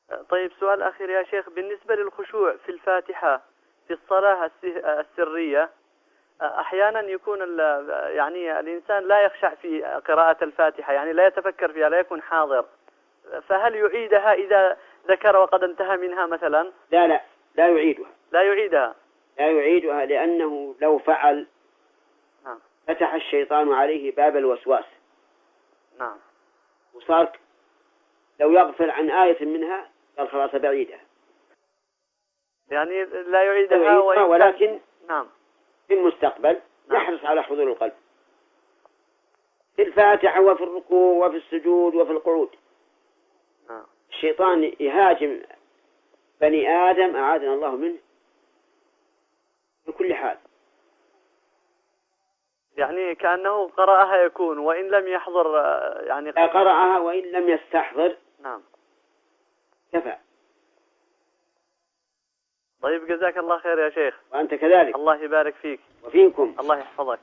طيب سؤال أخير يا شيخ، بالنسبة للخشوع في الفاتحة في الصلاة السرية، أحيانا يكون يعني الإنسان لا يخشع في قراءة الفاتحة، يعني لا يتفكر فيها، لا يكون حاضر، فهل يعيدها إذا ذكر وقد انتهى منها مثلا؟ لا لا، لا يعيدها. لا يعيدها. لا يعيدها، لأنه لو فعل نعم. فتح الشيطان عليه باب الوسواس. نعم. وصار لو يغفل عن آية منها قال خلاص بعيدها. يعني لا يعيدها ولكن نعم. في المستقبل نعم. يحرص على حضور القلب في الفاتحة وفي الركوع وفي السجود وفي القعود. نعم. الشيطان يهاجم بني آدم أعاذنا الله منه بكل حال. يعني كأنه قرأها يكون وإن لم يحضر، يعني قرأها وإن لم يستحضر. نعم. كفى. طيب جزاك الله خير يا شيخ. وأنت كذلك. الله يبارك فيك. وفيكم. الله يحفظك.